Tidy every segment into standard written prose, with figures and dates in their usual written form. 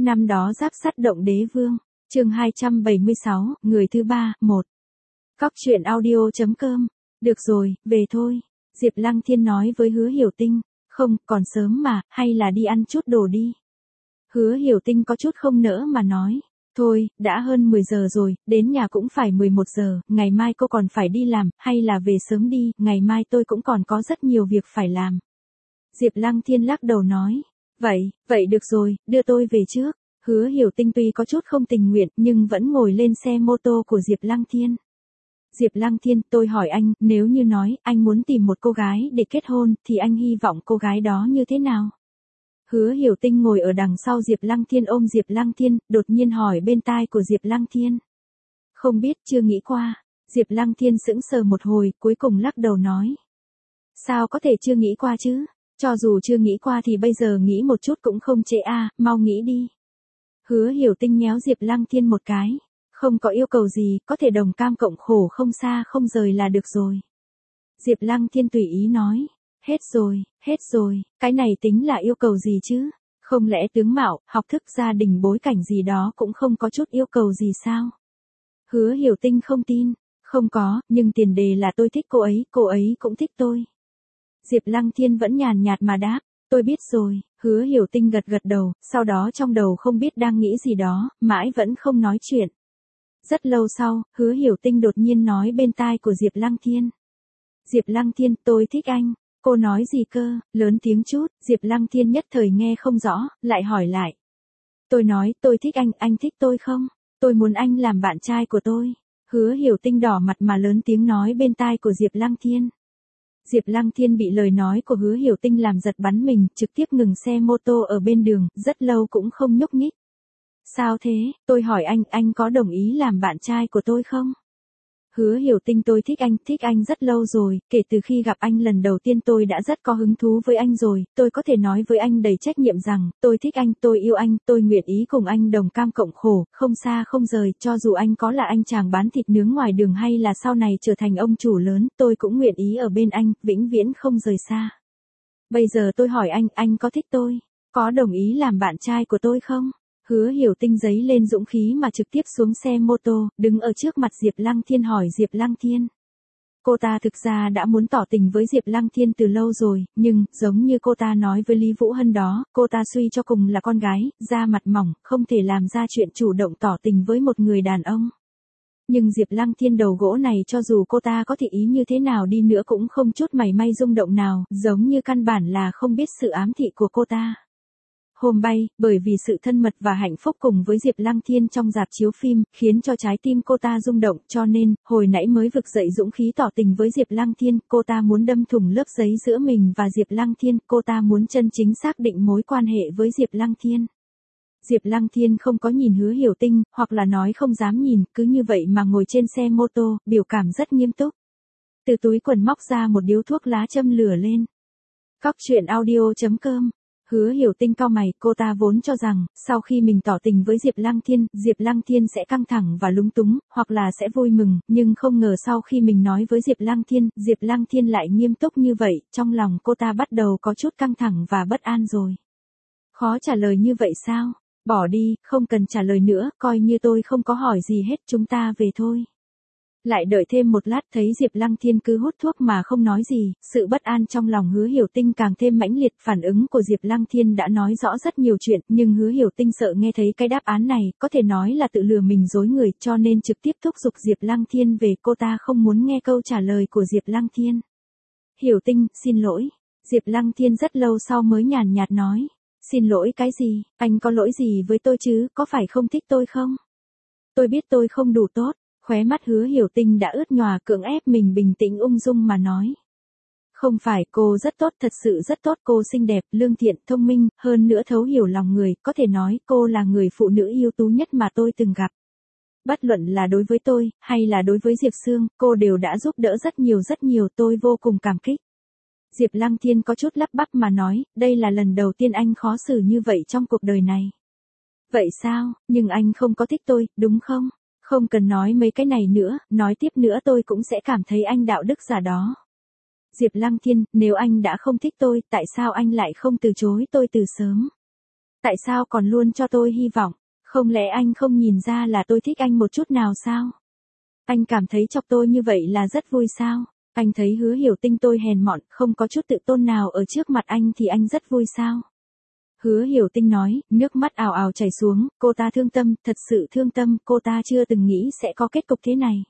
Năm đó giáp sắt động đế vương, chương 276, người thứ ba, 1. Cóc truyện audio.com, được rồi, về thôi. Diệp Lăng Thiên nói với Hứa Hiểu Tinh, không, còn sớm mà, hay là đi ăn chút đồ đi. Hứa Hiểu Tinh có chút không nỡ mà nói, thôi, đã hơn 10 giờ rồi, đến nhà cũng phải 11 giờ, ngày mai cô còn phải đi làm, hay là về sớm đi, ngày mai tôi cũng còn có rất nhiều việc phải làm. Diệp Lăng Thiên lắc đầu nói, vậy được rồi, đưa tôi về trước. Hứa Hiểu Tinh tuy có chút không tình nguyện nhưng vẫn ngồi lên xe mô tô của Diệp Lăng Thiên. Diệp Lăng Thiên, tôi hỏi anh, nếu như nói anh muốn tìm một cô gái để kết hôn thì anh hy vọng cô gái đó như thế nào? Hứa Hiểu Tinh ngồi ở đằng sau Diệp Lăng Thiên ôm Diệp Lăng Thiên, đột nhiên hỏi bên tai của Diệp Lăng Thiên. Không biết, chưa nghĩ qua. Diệp Lăng Thiên sững sờ một hồi, cuối cùng lắc đầu nói. Sao có thể chưa nghĩ qua chứ? Cho dù chưa nghĩ qua thì bây giờ nghĩ một chút cũng không trễ à, mau nghĩ đi. Hứa Hiểu Tinh nhéo Diệp Lăng Thiên một cái. Không có yêu cầu gì, có thể đồng cam cộng khổ không xa không rời là được rồi. Diệp Lăng Thiên tùy ý nói. Hết rồi, cái này tính là yêu cầu gì chứ? Không lẽ tướng mạo, học thức gia đình bối cảnh gì đó cũng không có chút yêu cầu gì sao? Hứa Hiểu Tinh không tin. Không có, nhưng tiền đề là tôi thích cô ấy cũng thích tôi. Diệp Lăng Thiên vẫn nhàn nhạt mà đáp, tôi biết rồi. Hứa Hiểu Tinh gật đầu, sau đó trong đầu không biết đang nghĩ gì đó, mãi vẫn không nói chuyện. Rất lâu sau, Hứa Hiểu Tinh đột nhiên nói bên tai của Diệp Lăng Thiên. Diệp Lăng Thiên, tôi thích anh. Cô nói gì cơ, lớn tiếng chút, Diệp Lăng Thiên nhất thời nghe không rõ, lại hỏi lại. Tôi nói, tôi thích anh thích tôi không? Tôi muốn anh làm bạn trai của tôi. Hứa Hiểu Tinh đỏ mặt mà lớn tiếng nói bên tai của Diệp Lăng Thiên. Diệp Lăng Thiên bị lời nói của Hứa Hiểu Tinh làm giật bắn mình, trực tiếp ngừng xe mô tô ở bên đường, rất lâu cũng không nhúc nhích. Sao thế, tôi hỏi anh có đồng ý làm bạn trai của tôi không? Hứa Hiểu Tinh, tôi thích anh rất lâu rồi, kể từ khi gặp anh lần đầu tiên tôi đã rất có hứng thú với anh rồi, tôi có thể nói với anh đầy trách nhiệm rằng, tôi thích anh, tôi yêu anh, tôi nguyện ý cùng anh đồng cam cộng khổ, không xa không rời, cho dù anh có là anh chàng bán thịt nướng ngoài đường hay là sau này trở thành ông chủ lớn, tôi cũng nguyện ý ở bên anh, vĩnh viễn không rời xa. Bây giờ tôi hỏi anh có thích tôi, có đồng ý làm bạn trai của tôi không? Hứa Hiểu Tinh giấy lên dũng khí mà trực tiếp xuống xe mô tô, đứng ở trước mặt Diệp Lăng Thiên hỏi Diệp Lăng Thiên. Cô ta thực ra đã muốn tỏ tình với Diệp Lăng Thiên từ lâu rồi, nhưng, giống như cô ta nói với Lý Vũ Hân đó, cô ta suy cho cùng là con gái, da mặt mỏng, không thể làm ra chuyện chủ động tỏ tình với một người đàn ông. Nhưng Diệp Lăng Thiên đầu gỗ này cho dù cô ta có thị ý như thế nào đi nữa cũng không chút mảy may rung động nào, giống như căn bản là không biết sự ám thị của cô ta. Hôm bay, bởi vì sự thân mật và hạnh phúc cùng với Diệp Lăng Thiên trong rạp chiếu phim, khiến cho trái tim cô ta rung động, cho nên, hồi nãy mới vực dậy dũng khí tỏ tình với Diệp Lăng Thiên, cô ta muốn đâm thủng lớp giấy giữa mình và Diệp Lăng Thiên, cô ta muốn chân chính xác định mối quan hệ với Diệp Lăng Thiên. Diệp Lăng Thiên không có nhìn Hứa Hiểu Tinh, hoặc là nói không dám nhìn, cứ như vậy mà ngồi trên xe mô tô, biểu cảm rất nghiêm túc. Từ túi quần móc ra một điếu thuốc lá châm lửa lên. Cóc truyện audio.com. Hứa Hiểu Tinh cau mày, cô ta vốn cho rằng, sau khi mình tỏ tình với Diệp Lăng Thiên sẽ căng thẳng và lúng túng, hoặc là sẽ vui mừng, nhưng không ngờ sau khi mình nói với Diệp Lăng Thiên lại nghiêm túc như vậy, trong lòng cô ta bắt đầu có chút căng thẳng và bất an rồi. Khó trả lời như vậy sao? Bỏ đi, không cần trả lời nữa, coi như tôi không có hỏi gì hết, chúng ta về thôi. Lại đợi thêm một lát thấy Diệp Lăng Thiên cứ hút thuốc mà không nói gì, sự bất an trong lòng Hứa Hiểu Tinh càng thêm mãnh liệt, phản ứng của Diệp Lăng Thiên đã nói rõ rất nhiều chuyện, nhưng Hứa Hiểu Tinh sợ nghe thấy cái đáp án này, có thể nói là tự lừa mình dối người, cho nên trực tiếp thúc giục Diệp Lăng Thiên về, cô ta không muốn nghe câu trả lời của Diệp Lăng Thiên. Hiểu Tinh, xin lỗi. Diệp Lăng Thiên rất lâu sau mới nhàn nhạt nói. Xin lỗi cái gì, anh có lỗi gì với tôi chứ, có phải không thích tôi không? Tôi biết tôi không đủ tốt. Khóe mắt Hứa Hiểu Tinh đã ướt nhòa, cưỡng ép mình bình tĩnh ung dung mà nói. Không phải, cô rất tốt, thật sự rất tốt, cô xinh đẹp, lương thiện, thông minh, hơn nữa thấu hiểu lòng người, có thể nói cô là người phụ nữ ưu tú nhất mà tôi từng gặp. Bất luận là đối với tôi, hay là đối với Diệp Sương, cô đều đã giúp đỡ rất nhiều, tôi vô cùng cảm kích. Diệp Lăng Thiên có chút lắp bắp mà nói, đây là lần đầu tiên anh khó xử như vậy trong cuộc đời này. Vậy sao, nhưng anh không có thích tôi, đúng không? Không cần nói mấy cái này nữa, nói tiếp nữa tôi cũng sẽ cảm thấy anh đạo đức giả đó. Diệp Lăng Thiên, nếu anh đã không thích tôi, tại sao anh lại không từ chối tôi từ sớm? Tại sao còn luôn cho tôi hy vọng? Không lẽ anh không nhìn ra là tôi thích anh một chút nào sao? Anh cảm thấy chọc tôi như vậy là rất vui sao? Anh thấy Hứa Hiểu Tinh tôi hèn mọn, không có chút tự tôn nào ở trước mặt anh thì anh rất vui sao? Hứa Hiểu Tinh nói, nước mắt ào ào chảy xuống, cô ta thương tâm, thật sự thương tâm, cô ta chưa từng nghĩ sẽ có kết cục thế này.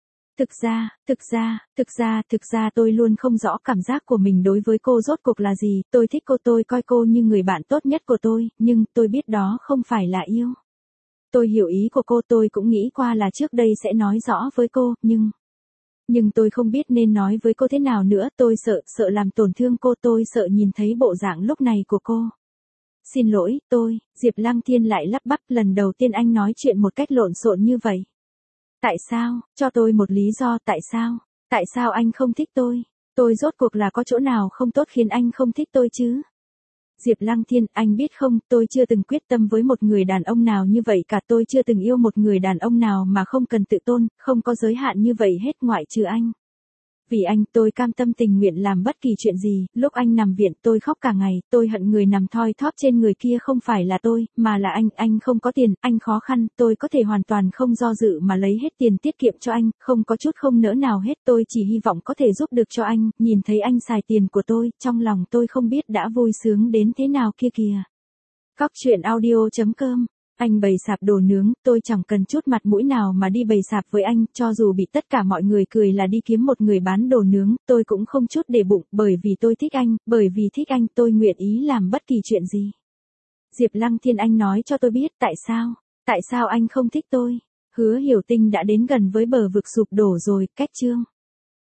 Thực ra tôi luôn không rõ cảm giác của mình đối với cô rốt cuộc là gì, tôi thích cô, tôi coi cô như người bạn tốt nhất của tôi, nhưng tôi biết đó không phải là yêu. Tôi hiểu ý của cô, tôi cũng nghĩ qua là trước đây sẽ nói rõ với cô, nhưng tôi không biết nên nói với cô thế nào nữa, tôi sợ làm tổn thương cô, tôi sợ nhìn thấy bộ dạng lúc này của cô. Xin lỗi, Diệp Lăng Thiên lại lắp bắp, lần đầu tiên anh nói chuyện một cách lộn xộn như vậy. Tại sao, cho tôi một lý do, tại sao anh không thích tôi rốt cuộc là có chỗ nào không tốt khiến anh không thích tôi chứ? Diệp Lăng Thiên, anh biết không, tôi chưa từng quyết tâm với một người đàn ông nào như vậy cả, tôi chưa từng yêu một người đàn ông nào mà không cần tự tôn, không có giới hạn như vậy hết ngoại trừ anh. Vì anh, tôi cam tâm tình nguyện làm bất kỳ chuyện gì, lúc anh nằm viện tôi khóc cả ngày, tôi hận người nằm thoi thóp trên người kia không phải là tôi, mà là anh không có tiền, anh khó khăn, tôi có thể hoàn toàn không do dự mà lấy hết tiền tiết kiệm cho anh, không có chút không nỡ nào hết, tôi chỉ hy vọng có thể giúp được cho anh, nhìn thấy anh xài tiền của tôi, trong lòng tôi không biết đã vui sướng đến thế nào kia kìa. Cóc truyện audio.com. Anh bày sạp đồ nướng, tôi chẳng cần chút mặt mũi nào mà đi bày sạp với anh, cho dù bị tất cả mọi người cười là đi kiếm một người bán đồ nướng, tôi cũng không chút để bụng, bởi vì tôi thích anh, bởi vì thích anh tôi nguyện ý làm bất kỳ chuyện gì. Diệp Lăng Thiên, anh nói cho tôi biết tại sao anh không thích tôi? Hứa Hiểu Tinh đã đến gần với bờ vực sụp đổ rồi, cách chương.